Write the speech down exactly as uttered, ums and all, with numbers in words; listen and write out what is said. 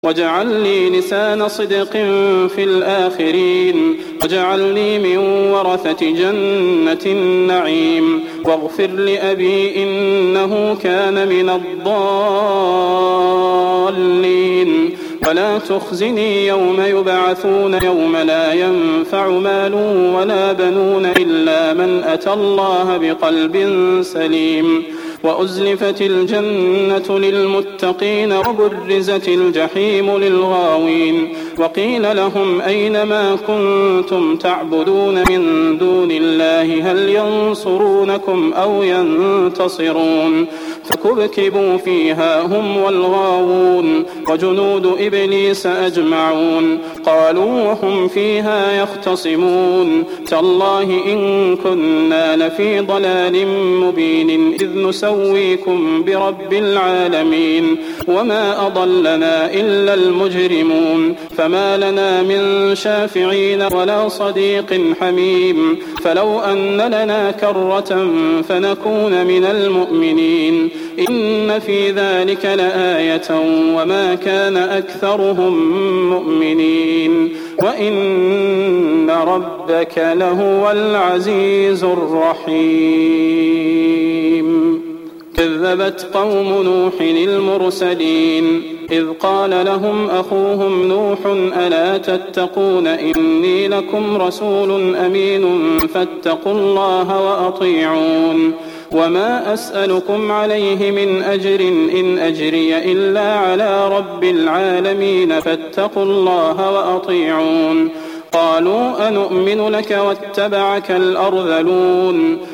واجعل لي لسان صدق في الآخرين واجعلني من ورثة جنة النعيم واغفر لأبي إنه كان من الضالين ولا تخزني يوم يبعثون يوم لا ينفع مال ولا بنون إلا من أتى الله بقلب سليم وأزلفت الجنة للمتقين وبرزت الجحيم للغاوين وقيل لهم أين ما كنتم تعبدون من دون الله هل ينصرونكم أو ينتصرون فكبكبوا فيها هم والغاوون وجنود إبليس أجمعون قالوا وهم فيها يختصمون تالله إن كنا لفي ضلال مبين إذ نسويكم برب العالمين وما أضلنا إلا المجرمون فما لنا من شافعين ولا صديق حميم فلو أن لنا كرة فنكون من المؤمنين إن في ذلك لآية وما كان أكثرهم مؤمنين وإن ربك لهو العزيز الرحيم كذبت قوم نوح المرسلين إذ قال لهم أخوهم نوح ألا تتقون إني لكم رسول أمين فاتقوا الله وأطيعون وما أسألكم عليه من أجر إن أجري إلا على رب العالمين فاتقوا الله وأطيعون قالوا أنؤمن لك واتبعك الأرذلون